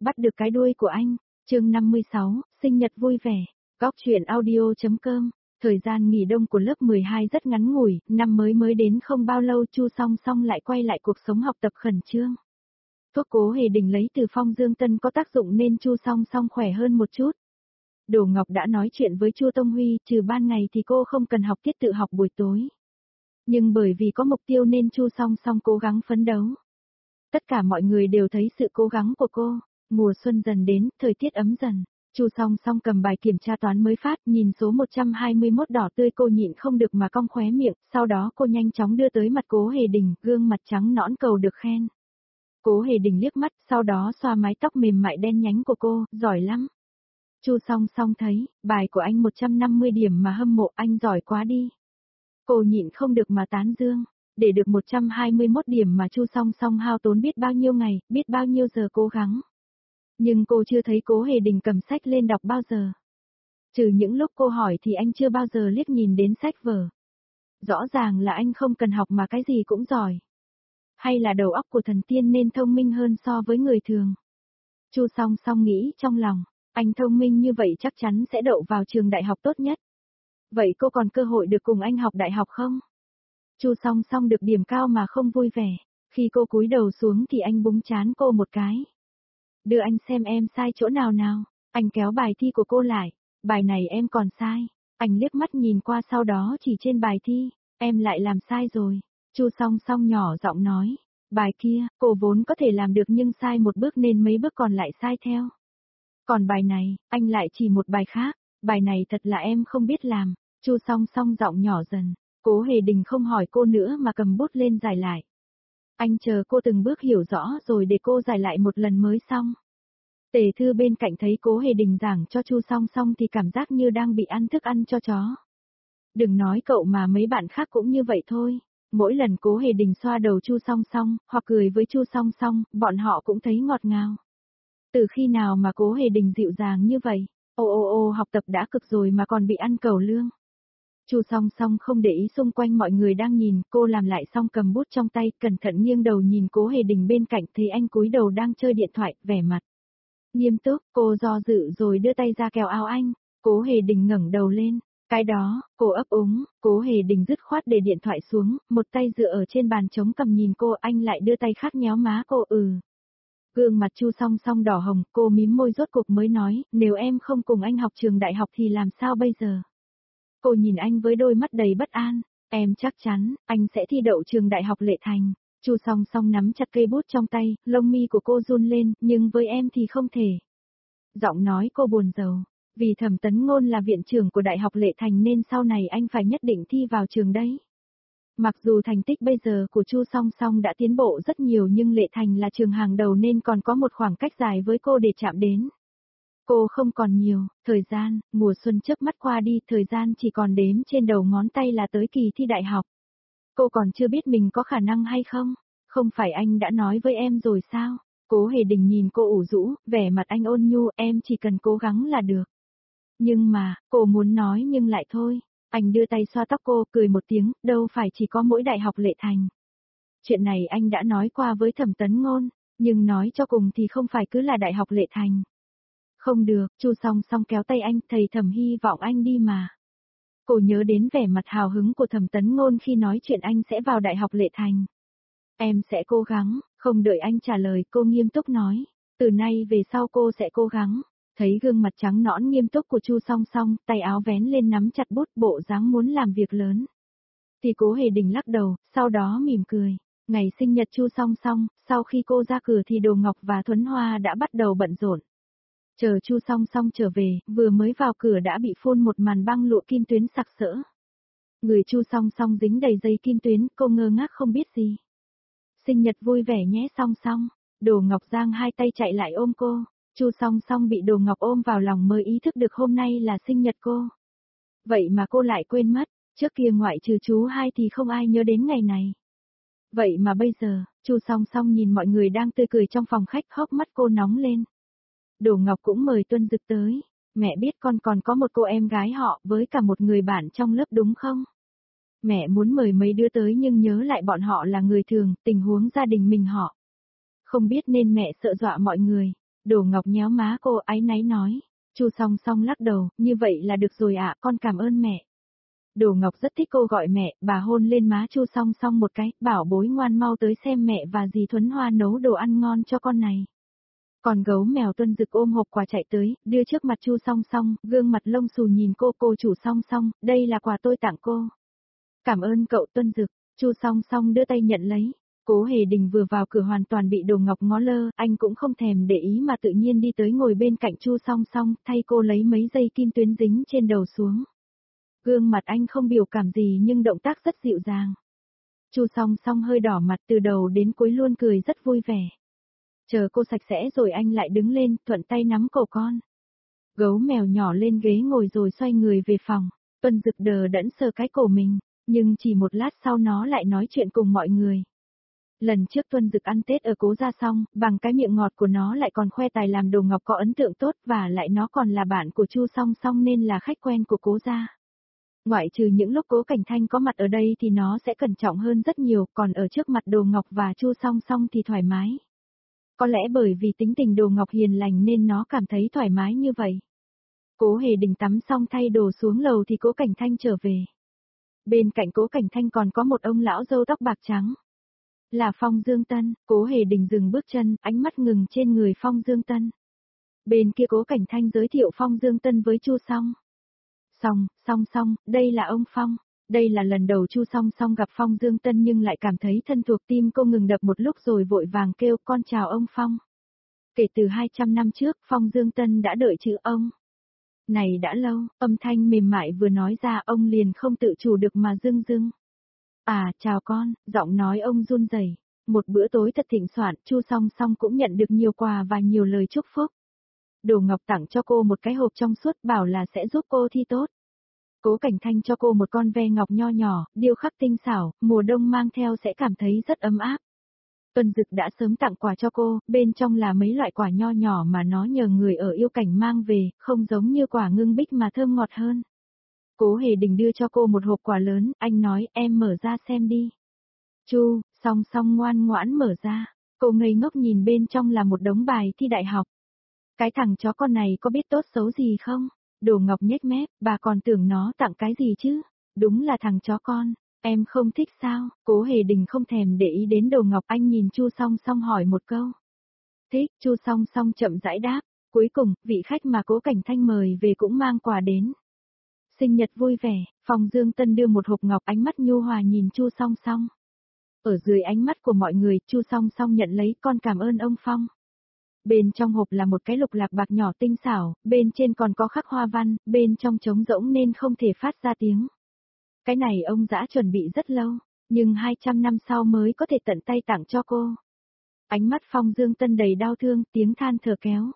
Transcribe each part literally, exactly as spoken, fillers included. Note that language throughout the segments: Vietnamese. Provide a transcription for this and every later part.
Bắt được cái đuôi của anh. Chương năm mươi sáu, sinh nhật vui vẻ. Góc truyện audio.com. Thời gian nghỉ đông của lớp mười hai rất ngắn ngủi, năm mới mới đến không bao lâu Chu Song Song lại quay lại cuộc sống học tập khẩn trương. Thuốc Cố Hề Đình lấy từ Phong Dương Tân có tác dụng nên Chu Song Song khỏe hơn một chút. Đồ Ngọc đã nói chuyện với Chu Tông Huy, trừ ban ngày thì cô không cần học tiết tự học buổi tối. Nhưng bởi vì có mục tiêu nên Chu Song Song cố gắng phấn đấu. Tất cả mọi người đều thấy sự cố gắng của cô. Mùa xuân dần đến, thời tiết ấm dần. Chu Song Song cầm bài kiểm tra toán mới phát, nhìn số một trăm hai mươi mốt đỏ tươi cô nhịn không được mà cong khóe miệng, sau đó cô nhanh chóng đưa tới mặt Cố Hề Đình, gương mặt trắng nõn cầu được khen. Cố Hề Đình liếc mắt, sau đó xoa mái tóc mềm mại đen nhánh của cô, giỏi lắm. Chu Song Song thấy, bài của anh một trăm năm mươi điểm mà hâm mộ, anh giỏi quá đi. Cô nhịn không được mà tán dương. Để được một trăm hai mươi mốt điểm mà Chu Song Song hao tốn biết bao nhiêu ngày, biết bao nhiêu giờ cố gắng. Nhưng cô chưa thấy Cố Hề Đình cầm sách lên đọc bao giờ. Trừ những lúc cô hỏi thì anh chưa bao giờ liếc nhìn đến sách vở. Rõ ràng là anh không cần học mà cái gì cũng giỏi. Hay là đầu óc của thần tiên nên thông minh hơn so với người thường. Chu Song Song nghĩ trong lòng, anh thông minh như vậy chắc chắn sẽ đậu vào trường đại học tốt nhất. Vậy cô còn cơ hội được cùng anh học đại học không? Chu Song Song được điểm cao mà không vui vẻ. Khi cô cúi đầu xuống thì anh búng trán cô một cái. Đưa anh xem em sai chỗ nào nào. Anh kéo bài thi của cô lại. Bài này em còn sai. Anh liếc mắt nhìn qua sau đó chỉ trên bài thi. Em lại làm sai rồi. Chu Song Song nhỏ giọng nói. Bài kia, cô vốn có thể làm được nhưng sai một bước nên mấy bước còn lại sai theo. Còn bài này, anh lại chỉ một bài khác. Bài này thật là em không biết làm. Chu Song Song giọng nhỏ dần. Cố Hề Đình không hỏi cô nữa mà cầm bút lên giải lại. Anh chờ cô từng bước hiểu rõ rồi để cô giải lại một lần mới xong. Tề Thư bên cạnh thấy Cố Hề Đình giảng cho Chu Song Song thì cảm giác như đang bị ăn thức ăn cho chó. Đừng nói cậu mà mấy bạn khác cũng như vậy thôi. Mỗi lần Cố Hề Đình xoa đầu Chu Song Song, hoặc cười với Chu Song Song, bọn họ cũng thấy ngọt ngào. Từ khi nào mà Cố Hề Đình dịu dàng như vậy? Ô ô ô học tập đã cực rồi mà còn bị ăn cẩu lương. Chu Song Song không để ý xung quanh mọi người đang nhìn, cô làm lại xong cầm bút trong tay, cẩn thận nghiêng đầu nhìn Cố Hề Đình bên cạnh, thấy anh cúi đầu đang chơi điện thoại, vẻ mặt nghiêm túc. Cô do dự rồi đưa tay ra kéo áo anh. Cố Hề Đình ngẩng đầu lên. Cái đó, cô ấp úng. Cố Hề Đình dứt khoát để điện thoại xuống, một tay dựa ở trên bàn chống cầm nhìn cô, anh lại đưa tay khác nhéo má cô. Ừ. Gương mặt Chu Song Song đỏ hồng, cô mím môi rốt cuộc mới nói, nếu em không cùng anh học trường đại học thì làm sao bây giờ? Cô nhìn anh với đôi mắt đầy bất an. Em chắc chắn, anh sẽ thi đậu trường đại học Lệ Thành. Chu Song Song nắm chặt cây bút trong tay, lông mi của cô run lên, nhưng với em thì không thể. Giọng nói cô buồn rầu. Vì Thẩm Tấn Ngôn là viện trưởng của Đại học Lệ Thành nên sau này anh phải nhất định thi vào trường đấy. Mặc dù thành tích bây giờ của Chu Song Song đã tiến bộ rất nhiều nhưng Lệ Thành là trường hàng đầu nên còn có một khoảng cách dài với cô để chạm đến. Cô không còn nhiều, thời gian, mùa xuân chớp mắt qua đi, thời gian chỉ còn đếm trên đầu ngón tay là tới kỳ thi đại học. Cô còn chưa biết mình có khả năng hay không? Không phải anh đã nói với em rồi sao? Cố Hề Đình nhìn cô ủ rũ, vẻ mặt anh ôn nhu, em chỉ cần cố gắng là được. Nhưng mà, cô muốn nói nhưng lại thôi. Anh đưa tay xoa tóc cô, cười một tiếng, đâu phải chỉ có mỗi đại học Lệ Thành. Chuyện này anh đã nói qua với Thẩm Tấn Ngôn, nhưng nói cho cùng thì không phải cứ là đại học Lệ Thành. Không được, Chu Song Song kéo tay anh, thầy Thẩm hy vọng anh đi mà. Cô nhớ đến vẻ mặt hào hứng của Thẩm Tấn Ngôn khi nói chuyện anh sẽ vào đại học Lệ Thành. Em sẽ cố gắng, không đợi anh trả lời, cô nghiêm túc nói. Từ nay về sau cô sẽ cố gắng. Thấy gương mặt trắng nõn nghiêm túc của Chu Song Song, tay áo vén lên nắm chặt bút, bộ dáng muốn làm việc lớn. Thì Cố Hề Đình lắc đầu, sau đó mỉm cười. Ngày sinh nhật Chu Song Song, sau khi cô ra cửa thì Đồ Ngọc và Thuấn Hoa đã bắt đầu bận rộn. Chờ Chu Song Song trở về, vừa mới vào cửa đã bị phun một màn băng lụa kim tuyến sặc sỡ. Người Chu Song Song dính đầy dây kim tuyến, cô ngơ ngác không biết gì. Sinh nhật vui vẻ nhé Song Song. Đồ Ngọc giang hai tay chạy lại ôm cô. Chu Song Song bị Đồ Ngọc ôm vào lòng mới ý thức được hôm nay là sinh nhật cô. Vậy mà cô lại quên mất, trước kia ngoại trừ chú hai thì không ai nhớ đến ngày này. Vậy mà bây giờ, Chu Song Song nhìn mọi người đang tươi cười trong phòng khách, hốc mắt cô nóng lên. Đồ Ngọc cũng mời Tuân Dực tới. Mẹ biết con còn có một cô em gái họ với cả một người bạn trong lớp đúng không? Mẹ muốn mời mấy đứa tới nhưng nhớ lại bọn họ là người thường, tình huống gia đình mình họ. Không biết nên mẹ sợ dọa mọi người. Đồ Ngọc nhéo má cô áy náy nói. Chu Song Song lắc đầu, như vậy là được rồi ạ, con cảm ơn mẹ. Đồ Ngọc rất thích cô gọi mẹ, bà hôn lên má Chu Song Song một cái, bảo bối ngoan mau tới xem mẹ và dì Thuấn Hoa nấu đồ ăn ngon cho con này. Còn gấu mèo Tuân Dực ôm hộp quà chạy tới, đưa trước mặt Chu Song Song, gương mặt lông xù nhìn cô, cô chủ Song Song, đây là quà tôi tặng cô. Cảm ơn cậu Tuân Dực. Chu Song Song đưa tay nhận lấy. Cố Hề Đình vừa vào cửa hoàn toàn bị Đồ Ngọc ngó lơ, anh cũng không thèm để ý mà tự nhiên đi tới ngồi bên cạnh Chu Song Song, thay cô lấy mấy dây kim tuyến dính trên đầu xuống. Gương mặt anh không biểu cảm gì nhưng động tác rất dịu dàng. Chu Song Song hơi đỏ mặt, từ đầu đến cuối luôn cười rất vui vẻ. Chờ cô sạch sẽ rồi anh lại đứng lên, thuận tay nắm cổ con. Gấu mèo nhỏ lên ghế ngồi rồi xoay người về phòng. Tuân Dực đờ đẫn sờ cái cổ mình, nhưng chỉ một lát sau nó lại nói chuyện cùng mọi người. Lần trước Tuân Dực ăn Tết ở Cố Gia xong, bằng cái miệng ngọt của nó lại còn khoe tài làm Đồ Ngọc có ấn tượng tốt, và lại nó còn là bạn của Chu Song Song nên là khách quen của Cố Gia. Ngoại trừ những lúc Cố Cảnh Thanh có mặt ở đây thì nó sẽ cẩn trọng hơn rất nhiều, còn ở trước mặt Đồ Ngọc và Chu Song Song thì thoải mái. Có lẽ bởi vì tính tình Đồ Ngọc hiền lành nên nó cảm thấy thoải mái như vậy. Cố Hề Đình tắm xong thay đồ xuống lầu thì Cố Cảnh Thanh trở về. Bên cạnh Cố Cảnh Thanh còn có một ông lão râu tóc bạc trắng. Là Phong Dương Tân. Cố Hề Đình dừng bước chân, ánh mắt ngừng trên người Phong Dương Tân. Bên kia Cố Cảnh Thanh giới thiệu Phong Dương Tân với Chu Song. Song, Song Song, đây là ông Phong. Đây là lần đầu Chu Song Song gặp Phong Dương Tân nhưng lại cảm thấy thân thuộc, tim cô ngừng đập một lúc rồi vội vàng kêu con chào ông Phong. Kể từ hai trăm năm trước, Phong Dương Tân đã đợi chữ ông. Này đã lâu, âm thanh mềm mại vừa nói ra ông liền không tự chủ được mà dưng dưng. À, chào con, giọng nói ông run rẩy. Một bữa tối thật thịnh soạn, Chu Song Song cũng nhận được nhiều quà và nhiều lời chúc phúc. Đồ Ngọc tặng cho cô một cái hộp trong suốt bảo là sẽ giúp cô thi tốt. Cố Cảnh Thanh cho cô một con ve ngọc nho nhỏ, điêu khắc tinh xảo, mùa đông mang theo sẽ cảm thấy rất ấm áp. Tuân Dực đã sớm tặng quà cho cô, bên trong là mấy loại quả nho nhỏ mà nó nhờ người ở yêu cảnh mang về, không giống như quả ngưng bích mà thơm ngọt hơn. Cố Hề Đình đưa cho cô một hộp quà lớn, anh nói em mở ra xem đi. Chu, Song Song ngoan ngoãn mở ra, cô ngây ngốc nhìn bên trong là một đống bài thi đại học. Cái thằng chó con này có biết tốt xấu gì không? Đồ Ngọc nhếch mép, bà còn tưởng nó tặng cái gì chứ? Đúng là thằng chó con, em không thích sao? Cố Hề Đình không thèm để ý đến Đồ Ngọc, anh nhìn Chu Song Song hỏi một câu. Thích, Chu Song Song chậm rãi đáp. Cuối cùng, vị khách mà Cố Cảnh Thanh mời về cũng mang quà đến. Sinh nhật vui vẻ, Phong Dương Tân đưa một hộp ngọc, ánh mắt nhu hòa nhìn Chu Song Song. Ở dưới ánh mắt của mọi người, Chu Song Song nhận lấy, con cảm ơn ông Phong. Bên trong hộp là một cái lục lạc bạc nhỏ tinh xảo, bên trên còn có khắc hoa văn, bên trong trống rỗng nên không thể phát ra tiếng. Cái này ông đã chuẩn bị rất lâu, nhưng hai trăm năm sau mới có thể tận tay tặng cho cô. Ánh mắt Phong Dương Tân đầy đau thương, tiếng than thở kéo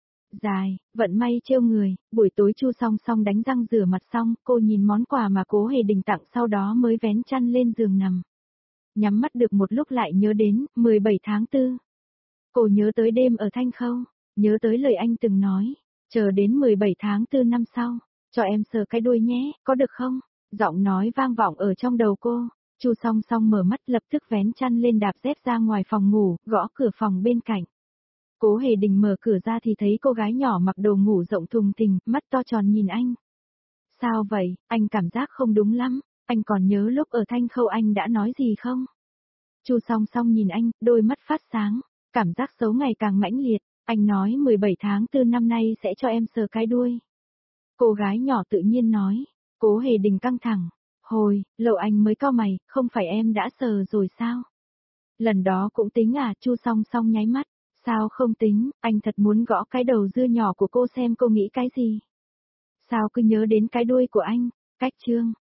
dài, vận may trêu người. Buổi tối Chu Song Song đánh răng rửa mặt xong, cô nhìn món quà mà Cố Hề Đình tặng, sau đó mới vén chăn lên giường nằm. Nhắm mắt được một lúc lại nhớ đến, mười bảy tháng tư. Cô nhớ tới đêm ở Thanh Khâu, nhớ tới lời anh từng nói, chờ đến mười bảy tháng tư năm sau, cho em sờ cái đuôi nhé, có được không? Giọng nói vang vọng ở trong đầu cô. Chu Song Song mở mắt, lập tức vén chăn lên đạp dép ra ngoài phòng ngủ, gõ cửa phòng bên cạnh. Cố Hề Đình mở cửa ra thì thấy cô gái nhỏ mặc đồ ngủ rộng thùng thình, mắt to tròn nhìn anh. Sao vậy, anh cảm giác không đúng lắm, anh còn nhớ lúc ở Thanh Khâu anh đã nói gì không? Chu Song Song nhìn anh, đôi mắt phát sáng, cảm giác xấu ngày càng mãnh liệt, anh nói mười bảy tháng tư năm nay sẽ cho em sờ cái đuôi. Cô gái nhỏ tự nhiên nói. Cố Hề Đình căng thẳng. Hồi, lâu anh mới cau mày, không phải em đã sờ rồi sao? Lần đó cũng tính à? Chu Song Song nháy mắt. Sao không tính, anh thật muốn gõ cái đầu dưa nhỏ của cô xem cô nghĩ cái gì. Sao cứ nhớ đến cái đuôi của anh? Cách chương.